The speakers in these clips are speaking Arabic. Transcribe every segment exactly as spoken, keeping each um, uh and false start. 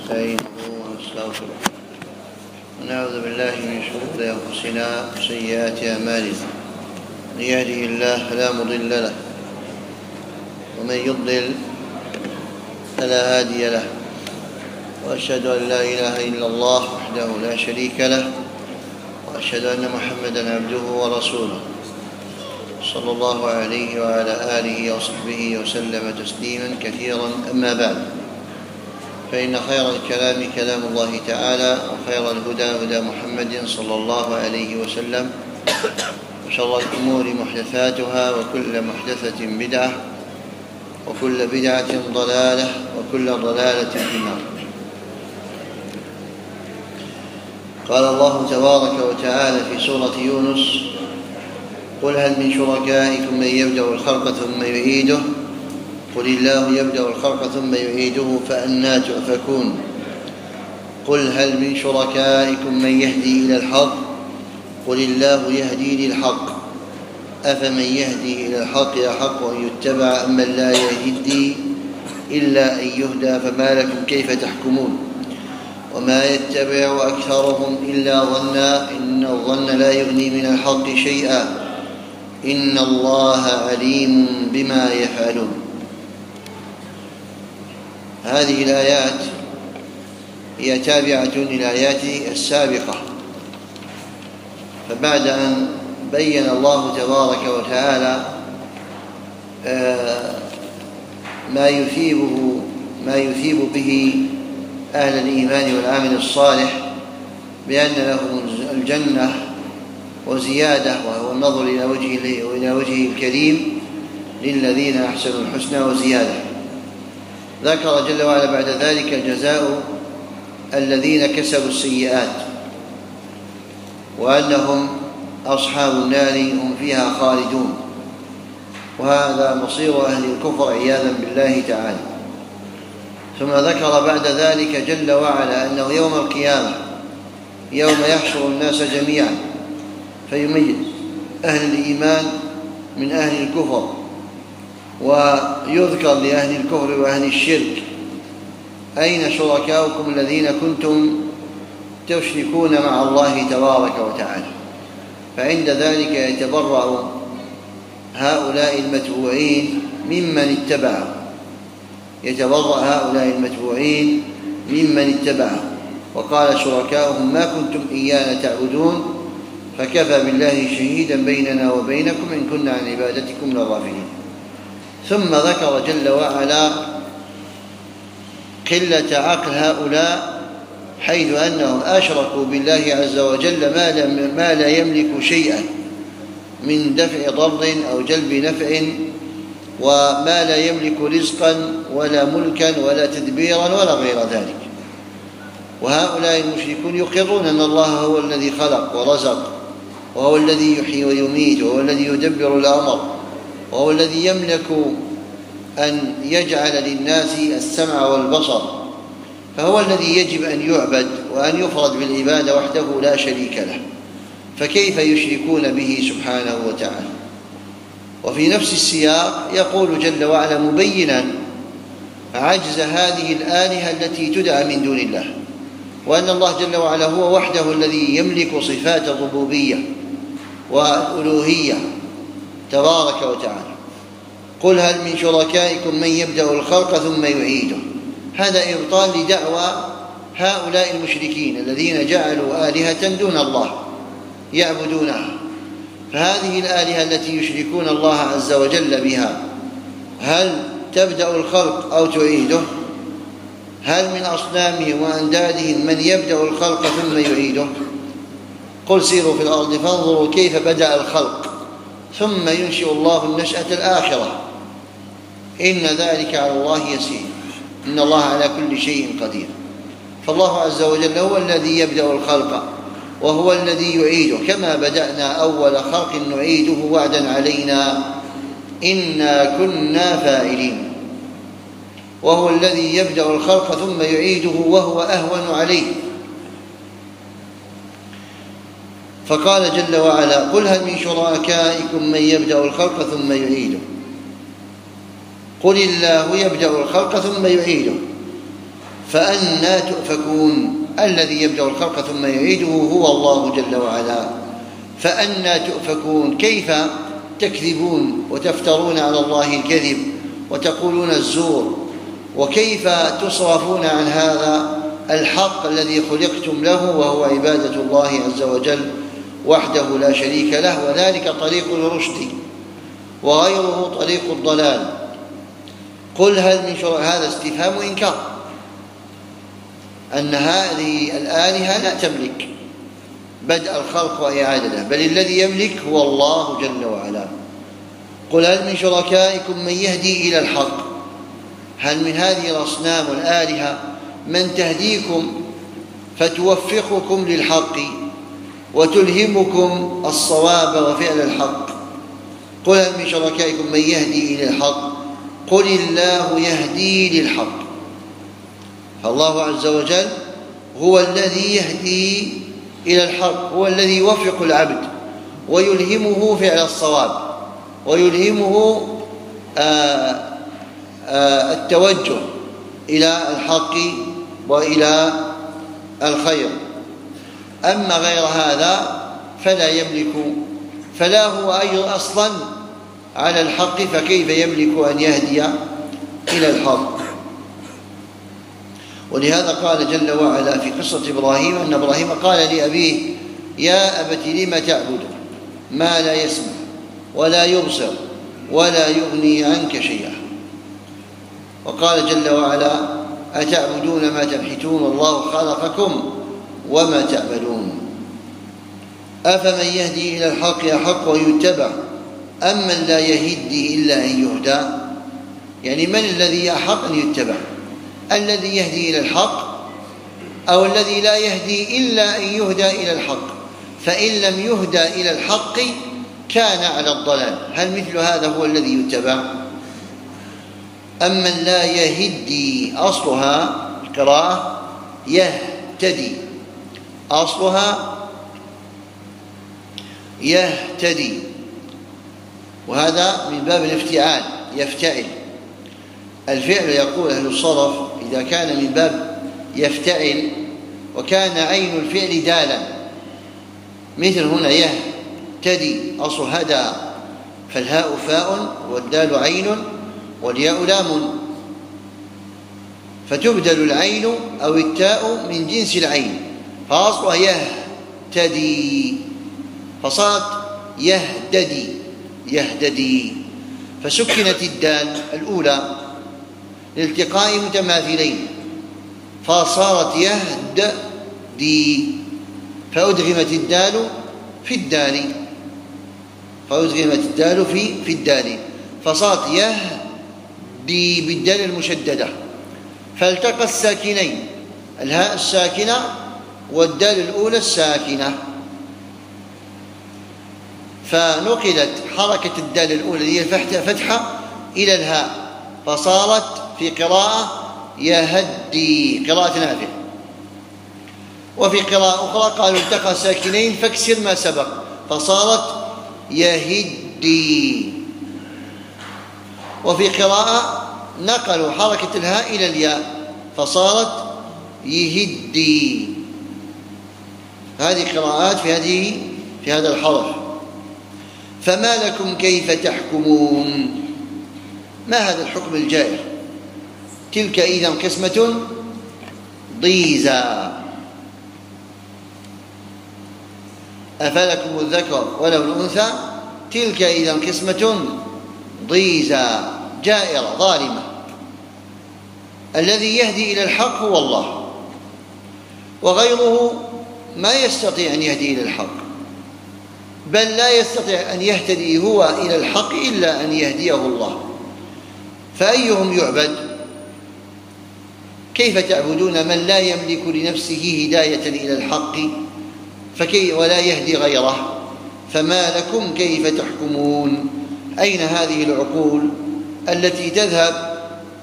ونستعينه ونستغفره ونعوذ بالله من شرور أنفسنا وسيئات أعمالنا. من يهده الله فلا مضل له ومن يضلل فلا هادي له، وأشهد أن لا إله إلا الله وحده لا شريك له، وأشهد أن محمدًا عبده ورسوله صلى الله عليه وعلى آله وصحبه وسلم تسليمًا كثيرا. أما بعد، فإن خير الكلام كلام الله تعالى، وخير الهدى هدى محمد صلى الله عليه وسلم، وشر الأمور محدثاتها، وكل محدثة بدعة، وكل بدعة ضلالة، وكل ضلالة في النار. قال الله تبارك وتعالى في سورة يونس: قل هل من شركائكم من يبدأ الخلق ثم يعيده قل الله يبدأ الخلق ثم يعيده فأنى تؤفكون. قل هل من شركائكم من يهدي إلى الحق قل الله يهدي للحق أفمن يهدي إلى الحق يحق أن يتبع أمن لا يهدي إلا أن يهدى فما لكم كيف تحكمون. وما يتبع أكثرهم إلا ظنا إن الظن لا يغني من الحق شيئا إن الله عليم بما يفعلون. هذه الآيات هي تابعة للآيات السابقة، فبعد أن بين الله تبارك وتعالى ما يثيبه ما يثيب به أهل الإيمان والعمل الصالح بأن لهم الجنة وزيادة، وهو النظر إلى وجهه وإلى وجهه الكريم للذين أحسنوا الحسنى وزيادة. ذكر جل وعلا بعد ذلك جزاء الذين كسبوا السيئات، وأنهم أصحاب النار هم فيها خالدون، وهذا مصير أهل الكفر عياذا بالله تعالى. ثم ذكر بعد ذلك جل وعلا أنه يوم القيامة يوم يحشر الناس جميعا فيميز أهل الإيمان من أهل الكفر، ويذكر لأهل الكفر وأهل الشرك: أين شركاؤكم الذين كنتم تشركون مع الله تبارك وتعالى؟ فعند ذلك يتبرأ هؤلاء المتبوعين ممن اتبعهم يتبرأ هؤلاء المتبوعين ممن اتبعهم وقال شركاؤهم ما كنتم إيانا تعبدون فكفى بالله شهيدا بيننا وبينكم إن كنا عن عبادتكم لغافلين. ثم ذكر جل وعلا قلة عقل هؤلاء، حيث أنهم أشركوا بالله عز وجل ما, ما لا يملك شيئا من دفع ضر أو جلب نفع، وما لا يملك رزقا ولا ملكا ولا تدبيرا ولا غير ذلك. وهؤلاء المشركون يقرون أن الله هو الذي خلق ورزق، وهو الذي يحيي ويميت، وهو الذي يدبر الأمر، وهو الذي يملك أن يجعل للناس السمع والبصر، فهو الذي يجب أن يعبد وأن يفرد بالعبادة وحده لا شريك له، فكيف يشركون به سبحانه وتعالى؟ وفي نفس السياق يقول جل وعلا مبينا عجز هذه الآلهة التي تدعى من دون الله، وأن الله جل وعلا هو وحده الذي يملك صفات الربوبية والألوهية تبارك وتعالى. قل هل من شركائكم من يبدأ الخلق ثم يعيده. هذا إبطال لدعوى هؤلاء المشركين الذين جعلوا آلهة دون الله يعبدونها. فهذه الآلهة التي يشركون الله عز وجل بها هل تبدأ الخلق أو تعيده؟ هل من أصنامهم وأندادهم من يبدأ الخلق ثم يعيده؟ قل سيروا في الأرض فانظروا كيف بدأ الخلق ثم ينشئ الله النشأة الآخرة إن ذلك على الله يسير إن الله على كل شيء قدير. فالله عز وجل هو الذي يبدأ الخلق وهو الذي يعيده، كما بدأنا أول خلق نعيده وعدا علينا إنا كنا فاعلين. وهو الذي يبدأ الخلق ثم يعيده وهو أهون عليه. فقال جل وعلا: قل هل من شركائكم من يبدأ الخلق ثم يعيده قل الله يبدأ الخلق ثم يعيده فأنى تؤفكون. الذي يبدأ الخلق ثم يعيده هو الله جل وعلا، فأنى تؤفكون. كيف تكذبون وتفترون على الله الكذب وتقولون الزور؟ وكيف تصرفون عن هذا الحق الذي خلقتم له، وهو عبادة الله عز وجل وحده لا شريك له، وذلك طريق الرشد وغيره طريق الضلال. قل هل من شركائكم، هذا استفهام إنكار، أن هذه الآلهة لا تملك بدء الخلق وإعادته، بل الذي يملك هو الله جل وعلا. قل هل من شركائكم من يهدي إلى الحق، هل من هذه الأصنام والآلهة من تهديكم فتوفقكم للحق وتلهمكم الصواب وفعل الحق؟ قل هل من شركائكم من يهدي إلى الحق، قل الله يهدي للحق. فالله عز وجل هو الذي يهدي إلى الحق، هو الذي يوفق العبد ويلهمه فعل الصواب ويلهمه آآ آآ التوجه إلى الحق وإلى الخير. أما غير هذا فلا يملك، فلا هو أيضا أصلا على الحق، فكيف يملك أن يهدي إلى الحق؟ ولهذا قال جل وعلا في قصة إبراهيم أن إبراهيم قال لأبيه: يا أبت لم تعبد ما لا يسمع ولا يبصر ولا يغني عنك شيئا. وقال جل وعلا: أتعبدون ما تنحتون والله خلقكم وما تعملون. أفمن يهدي إلى الحق أحق ويتبع أم من لا يهدي إلا أن يهدى؟ يعني من الذي أحق أن يتبع؟ الذي يهدي إلى الحق أو الذي لا يهدي إلا أن يهدى إلى الحق؟ فإن لم يهدى إلى الحق كان على الضلال. هل مثل هذا هو الذي يتبع؟ أما لا يهدي، أصلها القراءة يهتدي، أصلها يهتدي، وهذا من باب الافتعال، يفتعل. الفعل يقول أهل الصرف إذا كان من باب يفتعل وكان عين الفعل دالا، مثل هنا يهتدي أصل هدى، فالهاء فاء والدال عين والياء لام، فتبدل العين أو التاء من جنس العين، فأصلها يهتدي فصارت يهددي يهددي، فسكنت الدال الأولى لالتقاء متماثلين فصارت يهددي، فأدغمت الدال في الدال فأدغمت الدال في في الدال فصارت يهدي بالدال المشددة، فالتقى الساكنين الهاء الساكنة والدال الأولى الساكنة، فنقلت حركة الدال الأولى هي فتحة إلى الهاء، فصارت في قراءة يهدي قراءة نافع. وفي قراءة أخرى قالوا التقى ساكنين فاكسر ما سبق فصارت يهدي. وفي قراءة نقلوا حركة الهاء إلى الياء فصارت يهدي. هذه قراءات في هذه في هذا الحرف. فما لكم كيف تحكمون؟ ما هذا الحكم الجائر؟ تلك إذا قسمة ضيزى، أفلكم الذكر وله الأنثى، تلك إذا قسمة ضيزى، جائرة ظالمة. الذي يهدي إلى الحق هو الله، وغيره ما يستطيع أن يهدي إلى الحق، بل لا يستطيع أن يهتدي هو إلى الحق إلا أن يهديه الله. فأيهم يعبد؟ كيف تعبدون من لا يملك لنفسه هداية إلى الحق فكي ولا يهدي غيره؟ فما لكم كيف تحكمون؟ أين هذه العقول التي تذهب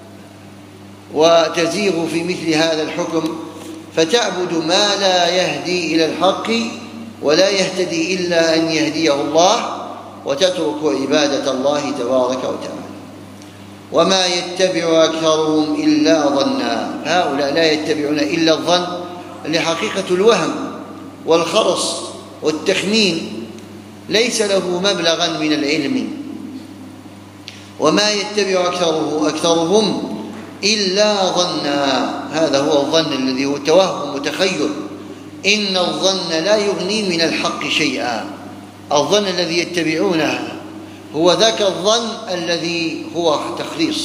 وتزيغ في مثل هذا الحكم فتعبد ما لا يهدي إلى الحق ولا يهتدي إلا أن يهديه الله، وتترك عبادة الله تبارك وتعالى؟ وما يتبع أكثرهم إلا ظنا. هؤلاء لا يتبعون إلا الظن اللي حقيقة الوهم والخرص والتخمين، ليس له مبلغا من العلم. وما يتبع أكثره أكثرهم إلا ظنا، هذا هو الظن الذي هو توهم وتخيل. إن الظن لا يغني من الحق شيئا. الظن الذي يتبعونه هو ذاك الظن الذي هو تخليص،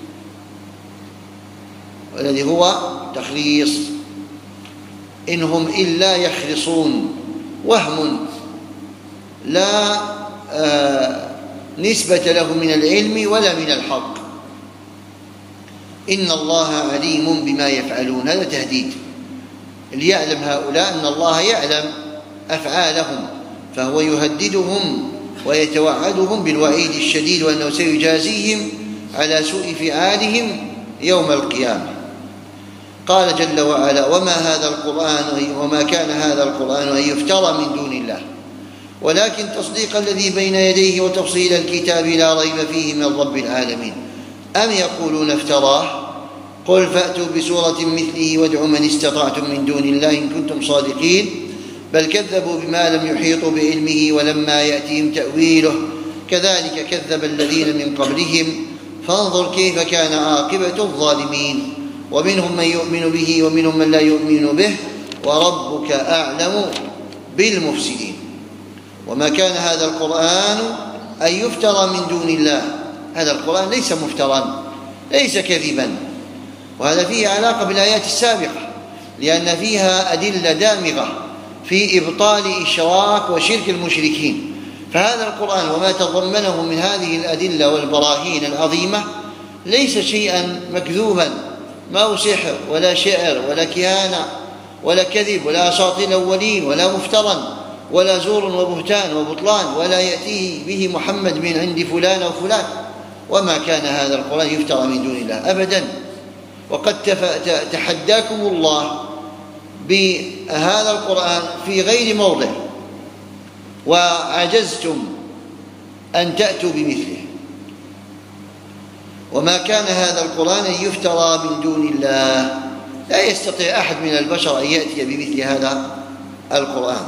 الذي هو تخليص. إنهم إلا يخرصون، وهم لا آه نسبة له من العلم ولا من الحق. إن الله عليم بما يفعلون، هذا تهديد ليعلم هؤلاء أن الله يعلم أفعالهم، فهو يهددهم ويتوعدهم بالوعيد الشديد وأنه سيجازيهم على سوء فعالهم يوم القيامة. قال جل وعلا: وما هذا القرآن وما كان هذا القرآن أن يفترى من دون الله ولكن تصديق الذي بين يديه وتفصيل الكتاب لا ريب فيه من رب العالمين. أم يقولون افتراه قل فأتوا بسورة مثله وادعوا من استطعتم من دون الله إن كنتم صادقين بل كذبوا بما لم يحيطوا بعلمه ولما يأتهم تأويله كذلك كذب الذين من قبلهم فانظر كيف كان عاقبة الظالمين. ومنهم من يؤمن به ومنهم من لا يؤمن به وربك أعلم بالمفسدين. وما كان هذا القرآن أن يفترى من دون الله، هذا القرآن ليس مفترى، ليس كذبا، وهذا فيه علاقة بالآيات السابقة لأن فيها أدلة دامغة في إبطال إشراك وشرك المشركين. فهذا القرآن وما تضمنه من هذه الأدلة والبراهين العظيمة ليس شيئا مكذوبا، ما هو سحر ولا شعر ولا كهانة ولا كذب ولا أساطير الأولين ولا مفترى ولا زور وبهتان وبطلان ولا يأتيه به محمد من عند فلان أو فلان. وما كان هذا القرآن يفترى من دون الله أبدا. وقد تحداكم الله بهذا القرآن في غير موضع وعجزتم أن تأتوا بمثله. وما كان هذا القرآن أن يفترى من دون الله، لا يستطيع أحد من البشر أن يأتي بمثل هذا القرآن،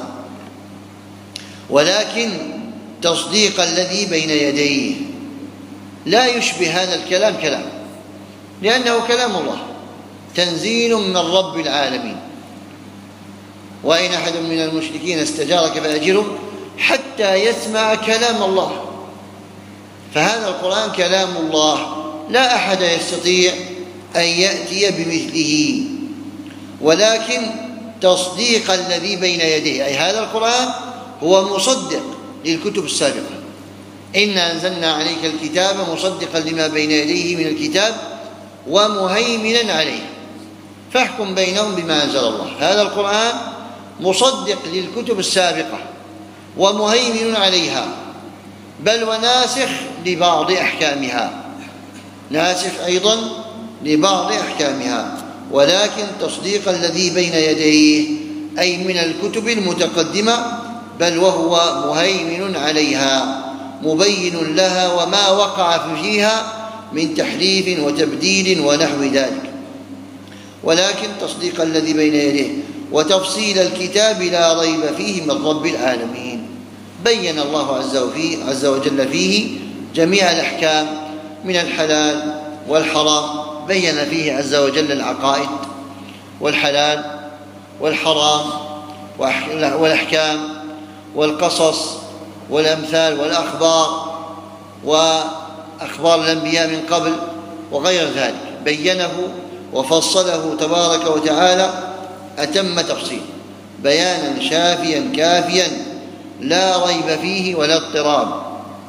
ولكن تصديق الذي بين يديه. لا يشبه هذا الكلام كلام، لأنه كلام الله تنزيل من رب العالمين. وإن أحد من المشركين استجارك فأجره حتى يسمع كلام الله. فهذا القرآن كلام الله، لا أحد يستطيع أن يأتي بمثله، ولكن تصديق الذي بين يديه، أي هذا القرآن هو مصدق للكتب السابقة. إنا أنزلنا عليك الكتاب مصدقا لما بين يديه من الكتاب ومهيمنا عليه فاحكم بينهم بما أنزل الله. هذا القرآن مصدق للكتب السابقة ومهيمن عليها، بل وناسخ لبعض أحكامها، ناسخ أيضا لبعض أحكامها، ولكن تصديق الذي بين يديه أي من الكتب المتقدمة، بل وهو مهيمن عليها مبين لها وما وقع فيها من تحريف وتبديل ونحو ذلك. ولكن تصديق الذي بين يديه وتفصيل الكتاب لا ريب فيه من رب العالمين. بين الله عز وجل فيه جميع الأحكام من الحلال والحرام، بين فيه عز وجل العقائد والحلال والحرام والأحكام والقصص والأمثال والأخبار وأخبار الأنبياء من قبل وغير ذلك، بينه وفصله تبارك وتعالى أتم تفصيل بيانا شافيا كافيا لا ريب فيه ولا اضطراب.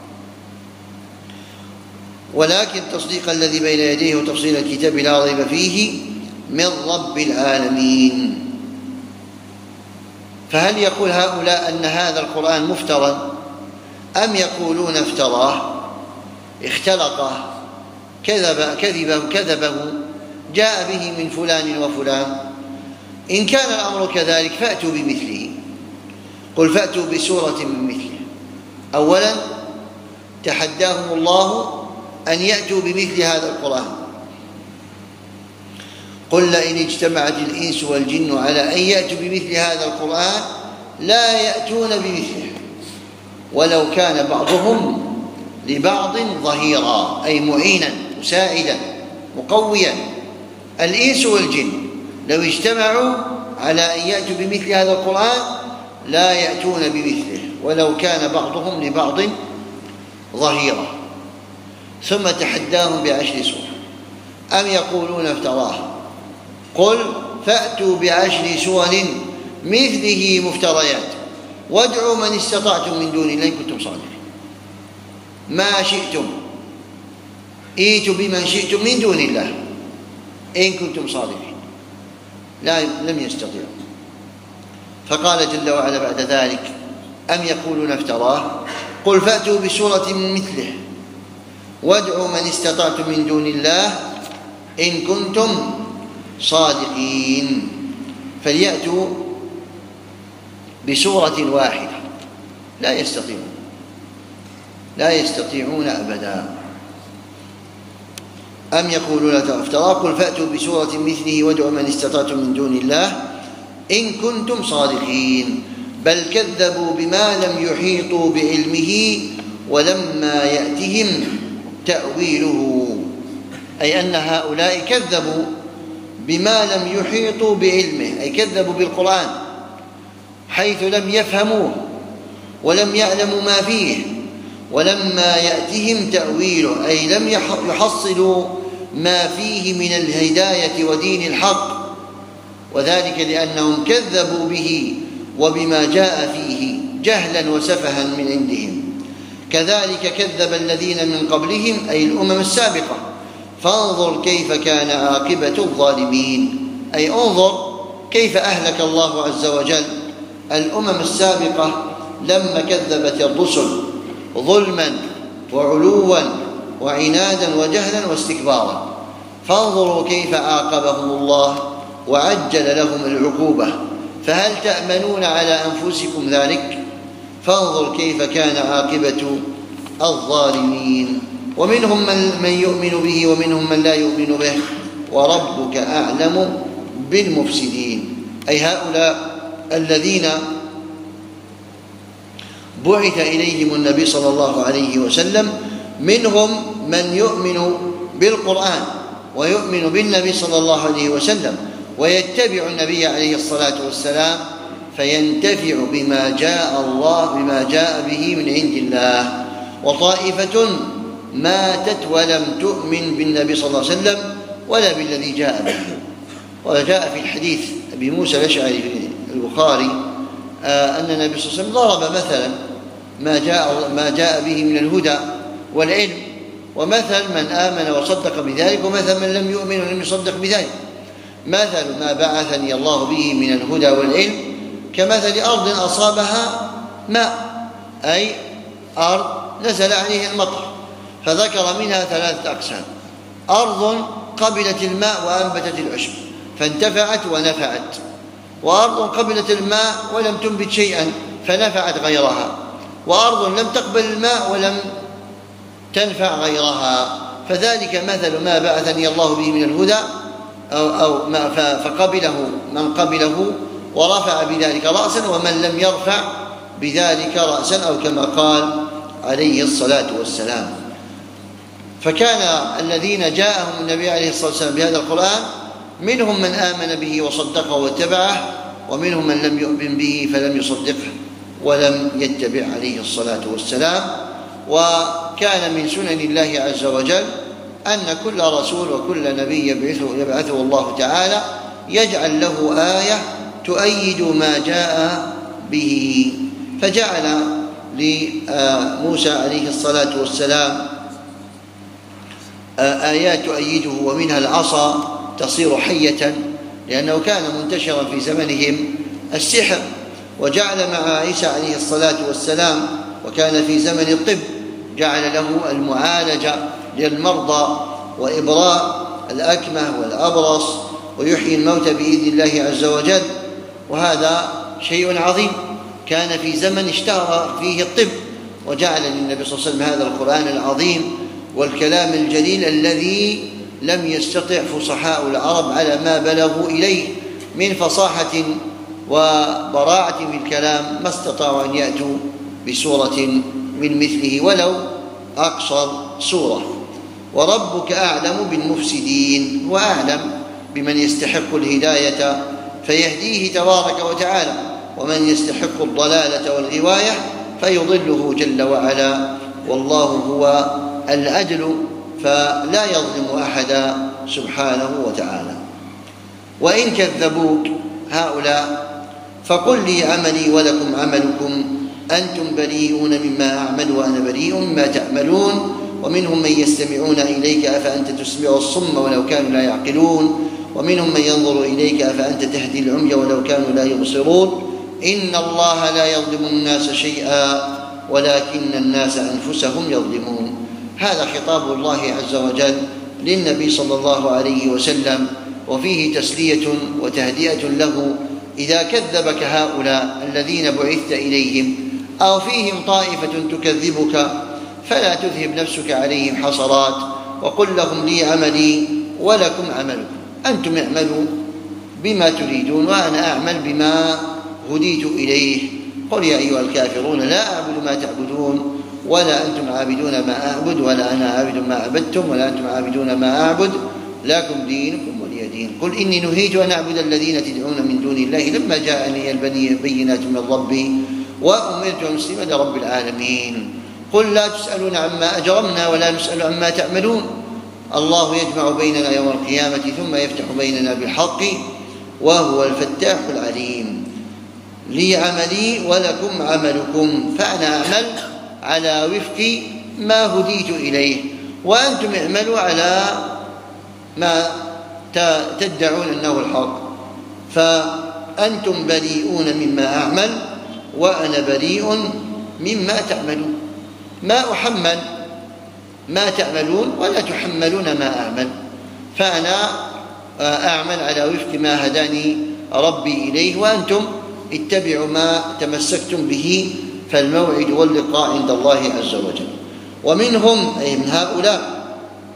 ولكن تصديق الذي بين يديه وتفصيل الكتاب لا ريب فيه من رب العالمين. فهل يقول هؤلاء أن هذا القرآن مفترى أم يقولون افتراه اختلقه كذب كذبه كذبه جاء به من فلان وفلان؟ إن كان الأمر كذلك فأتوا بمثله. قل فأتوا بسورة من مثله. أولا تحداهم الله أن يأتوا بمثل هذا القرآن. قل لئن اجتمعت الإنس والجن على أن يأتوا بمثل هذا القرآن لا يأتون بمثله ولو كان بعضهم لبعض ظهيرا، أي معينا مساعدا مقويا. الإنس والجن لو اجتمعوا على أن يأتوا بمثل هذا القرآن لا يأتون بمثله ولو كان بعضهم لبعض ظهيرا. ثم تحداهم بعشر سور أم يقولون افتراه قل فأتوا بعشر سور مثله مفتريات وادعوا من استطعتم من دون الله إن كنتم صادقين. ما شئتم ائتوا بمن شئتم من دون الله إن كنتم صادقين. لا لم يستطيعوا. فقال جل وعلا بعد ذلك أم يقولون افتراه قل فأتوا بسورة مثله وادعوا من استطعتم من دون الله إن كنتم صادقين. فليأتوا بسورة واحدة لا يستطيعون لا يستطيعون أبدا. أم يقولون افتراه قل فأتوا بسورة مثله وادعوا من استطعتم من دون الله إن كنتم صادقين. بل كذبوا بما لم يحيطوا بعلمه ولما يأتهم تأويله، أي أن هؤلاء كذبوا بما لم يحيطوا بعلمه، أي كذبوا بالقرآن حيث لم يفهموه ولم يعلموا ما فيه ولما يأتهم تأويله، أي لم يحصلوا ما فيه من الهداية ودين الحق، وذلك لأنهم كذبوا به وبما جاء فيه جهلا وسفها من عندهم. كذلك كذب الذين من قبلهم أي الأمم السابقة فانظر كيف كان عاقبة الظالمين، أي انظر كيف أهلك الله عز وجل الأمم السابقة لما كذبت الرسل ظلما وعلوا وعنادا وجهلا واستكبارا. فانظروا كيف عاقبهم الله وعجل لهم العقوبة، فهل تأمنون على أنفسكم ذلك؟ فانظر كيف كان عاقبة الظالمين. ومنهم من يؤمن به ومنهم من لا يؤمن به وربك أعلم بالمفسدين، أي هؤلاء الذين بعث إليهم النبي صلى الله عليه وسلم منهم من يؤمن بالقرآن ويؤمن بالنبي صلى الله عليه وسلم ويتبع النبي عليه الصلاة والسلام فينتفع بما جاء الله بما جاء به من عند الله. وطائفة ماتت ولم تؤمن بالنبي صلى الله عليه وسلم ولا بالذي جاء به. وجاء في الحديث أبي موسى الأشعري في البخاري أن النبي صلى الله عليه وسلم ضرب مثلا ما جاء ما جاء به من الهدى والعلم، ومثل من آمن وصدق بذلك ومثل من لم يؤمن ولم يصدق بذلك. مثل ما بعثني الله به من الهدى والعلم كمثل أرض أصابها ماء، أي أرض نزل عليها المطر، فذكر منها ثلاثة أقسام: أرض قبلت الماء وأنبتت العشب فانتفعت ونفعت، وأرض قبلت الماء ولم تنبت شيئا فنفعت غيرها، وأرض لم تقبل الماء ولم تنفع غيرها. فذلك مثل ما بعثني الله به من الهدى أو, أو ما فقبله من قبله ورفع بذلك رأسا، ومن لم يرفع بذلك رأسا، أو كما قال عليه الصلاة والسلام. فكان الذين جاءهم النبي عليه الصلاة والسلام بهذا القرآن منهم من آمن به وصدقه واتبعه، ومنهم من لم يؤمن به فلم يصدقه ولم يتبع عليه الصلاة والسلام. وكان من سنن الله عز وجل أن كل رسول وكل نبي يبعثه, يبعثه الله تعالى يجعل له آية تؤيد ما جاء به، فجعل لموسى عليه الصلاة والسلام آيات تؤيده، ومنها العصا تصير حية لأنه كان منتشرا في زمنهم السحر، وجعل مع عيسى عليه الصلاة والسلام وكان في زمن الطب جعل له المعالجة للمرضى وإبراء الأكمه والأبرص ويحيي الموتى بإذن الله عز وجل. وهذا شيء عظيم كان في زمن اشتهر فيه الطب، وجعل للنبي صلى الله عليه وسلم هذا القرآن العظيم والكلام الجليل الذي لم يستطع فصحاء العرب على ما بلغوا إليه من فصاحة وبراعة في الكلام، ما استطاعوا أن يأتوا بسورة من مثله ولو أقصر سورة. وربك أعلم بالمفسدين، وأعلم بمن يستحق الهداية فيهديه تبارك وتعالى، ومن يستحق الضلالة والغواية فيضله جل وعلا، والله هو العدل فلا يظلم أحدا سبحانه وتعالى. وإن كذبوك هؤلاء فقل لي عملي ولكم عملكم، أنتم بريئون مما أعمل وأنا بريء مما تعملون. ومنهم من يستمعون إليك أفأنت تسمع الصم ولو كانوا لا يعقلون، ومنهم من ينظر إليك أفأنت تهدي العمي ولو كانوا لا يبصرون. إن الله لا يظلم الناس شيئا ولكن الناس أنفسهم يظلمون. هذا خطاب الله عز وجل للنبي صلى الله عليه وسلم، وفيه تسلية وتهدئة له إذا كذبك هؤلاء الذين بعثت إليهم، أو فيهم طائفة تكذبك فلا تذهب نفسك عليهم حصرات، وقل لهم لي عملي ولكم عملكم، أنتم اعملوا بما تريدون وأنا أعمل بما هديت إليه. قل يا أيها الكافرون لا أعبد ما تعبدون ولا أنتم عابدون ما أعبد ولا أنا عابد ما عبدتم ولا أنتم عابدون ما أعبد لكم دينكم ولي دين. قل إني نهيت أن أعبد الذين تدعون من دون الله لما جاءني البينات من ربي وأمرت أن أسلم لرب العالمين. قل لا تسألون عما أجرمنا ولا نسأل عما تعملون، الله يجمع بيننا يوم القيامة ثم يفتح بيننا بالحق وهو الفتاح العليم. لي عملي ولكم عملكم، فأنا أعمل على وفق ما هديت إليه وأنتم اعملوا على ما تدعون أنه الحق. فأنتم بريئون مما أعمل وأنا بريء مما تعملون. ما أحمل ما تعملون ولا تحملون ما أعمل، فأنا أعمل على وفق ما هداني ربي إليه، وأنتم اتبعوا ما تمسكتم به، فالموعد واللقاء عند الله عز وجل. ومنهم أي من هؤلاء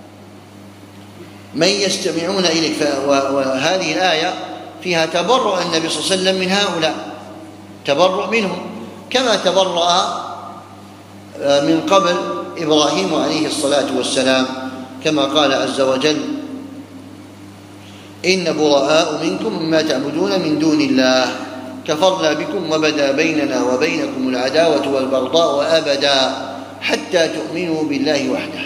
من يستمعون إليك، وهذه الآية فيها تبرؤ النبي صلى الله عليه وسلم من هؤلاء، تبرؤ منهم كما تبرأ من قبل إبراهيم عليه الصلاة والسلام، كما قال عز وجل إن براء منكم مما تعبدون من دون الله كفرنا بكم وبدا بيننا وبينكم العداوة والبغضاء أبدا حتى تؤمنوا بالله وحده.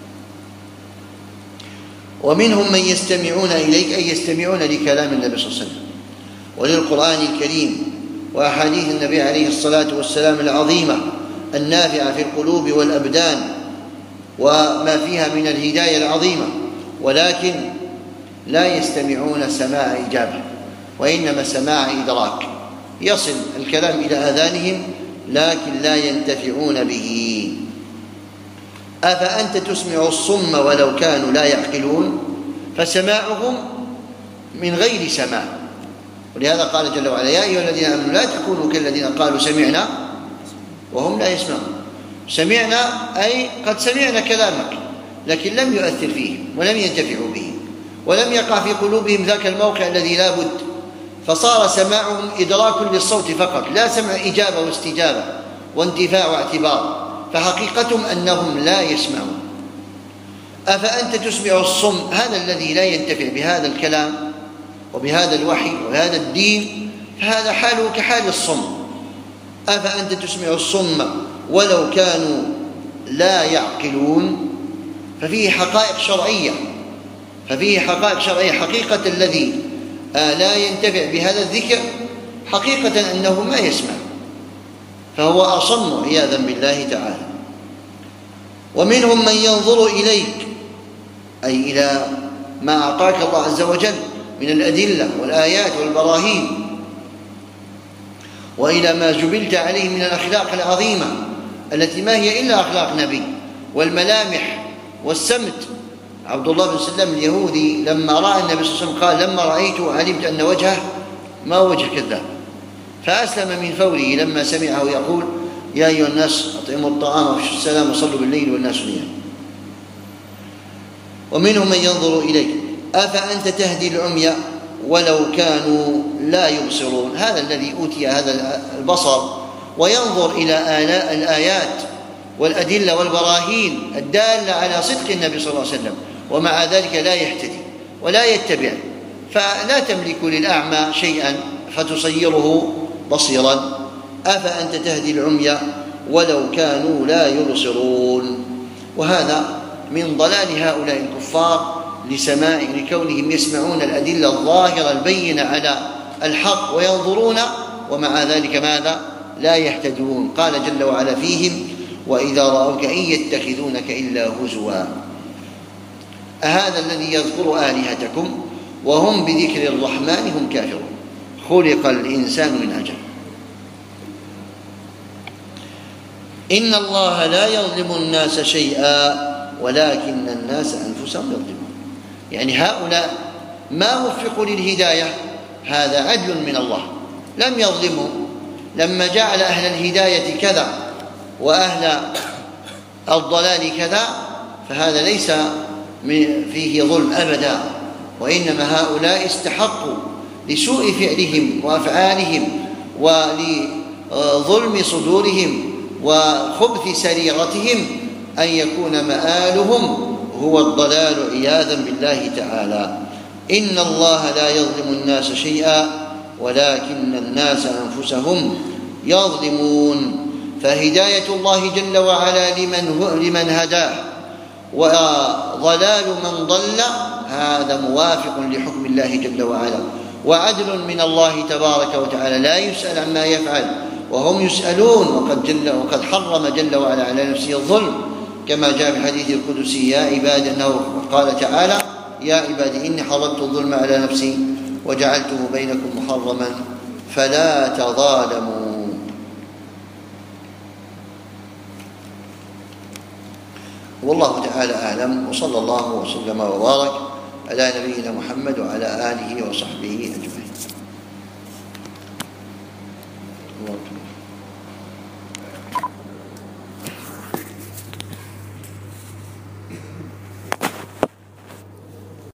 ومنهم من يستمعون إليك أي يستمعون لكلام النبي صلى الله عليه وسلم وللقرآن الكريم وأحاديث النبي عليه الصلاة والسلام العظيمة النافعة في القلوب والأبدان وما فيها من الهداية العظيمة، ولكن لا يستمعون سماع إجابة وإنما سماع إدراك، يصل الكلام إلى آذانهم لكن لا ينتفعون به. أفأنت تسمع الصم ولو كانوا لا يعقلون، فسماعهم من غير سماع. ولهذا قال جل وعلا يا أيها الذين آمنوا لا تكونوا كالذين قالوا سمعنا وهم لا يسمعون. سمعنا أي قد سمعنا كلامك لكن لم يؤثر فيهم ولم ينتفعوا به ولم يقع في قلوبهم ذاك الموقع الذي لا بد، فصار سماعهم إدراك للصوت فقط، لا سمع إجابة واستجابة وانتفاع واعتبار، فحقيقتهم أنهم لا يسمعون. أفأنت تسمع الصم، هذا الذي لا ينتفع بهذا الكلام وبهذا الوحي وهذا الدين، فهذا حاله كحال الصم. أفأنت تسمع الصم ولو كانوا لا يعقلون، ففيه حقائق شرعية ففيه حقائق شرعية حقيقة الذي لا ينتفع بهذا الذكر حقيقة أنه ما يسمع، فهو أصم عياذا بالله تعالى. ومنهم من ينظر إليك أي إلى ما أعطاك الله عز وجل من الأدلة والآيات والبراهين، وإلى ما جبلت عليه من الأخلاق العظيمة التي ما هي إلا أخلاق نبي، والملامح والسمت. عبد الله بن سلام اليهودي لما رأى النبي صلى الله عليه وسلم قال لما رأيته علمت أن وجهه ما وجه كذاب، فأسلم من فوره لما سمعه يقول يا أيها الناس أطعموا الطعام وافشوا السلام وصلوا بالليل والناس نيام. ومنهم من ينظر إليك أفأنت تهدي العمي ولو كانوا لا يبصرون. هذا الذي أوتي هذا البصر وينظر إلى الآيات والأدلة والبراهين الدالة على صدق النبي صلى الله عليه وسلم، ومع ذلك لا يهتدي ولا يتبع. فلا تملك للأعمى شيئا فتصيره بصيرا. أفأنت تهدي العمي ولو كانوا لا يبصرون. وهذا من ضلال هؤلاء الكفار لسماع لكونهم يسمعون الأدلة الظاهرة البينة على الحق وينظرون، ومع ذلك ماذا؟ لا يهتدون. قال جل وعلا فيهم وإذا رأوك إن يتخذونك إلا هزوا. أهذا الذي يذكر آلهتكم وهم بذكر الرحمن هم كافرون. خلق الإنسان من أجل. إن الله لا يظلم الناس شيئا ولكن الناس أنفسهم يظلمون. يعني هؤلاء ما وفقوا للهداية، هذا عدل من الله، لم يظلموا. لما جعل أهل الهداية كذا وأهل الضلال كذا فهذا ليس فيه ظلم أبدا، وإنما هؤلاء استحقوا لسوء فعلهم وأفعالهم ولظلم صدورهم وخبث سريرتهم أن يكون مآلهم هو الضلال عياذا بالله تعالى. إن الله لا يظلم الناس شيئا ولكن الناس أنفسهم يظلمون. فهداية الله جل وعلا لمن, لمن هداه وضلال من ضل هذا موافق لحكم الله جل وعلا، وعدل من الله تبارك وتعالى، لا يسأل عما يفعل وهم يسألون. وقد, جل وقد حرم جل وعلا على نفسه الظلم كما جاء في الحديث القدسي يا عباد أنه قال تعالى يا عبادي إني حرمت الظلم على نفسي وجعلته بينكم محرما فلا تظالموا. والله تعالى أعلم، وصلى الله وسلم وبارك على نبينا محمد وعلى آله وصحبه أجمعين.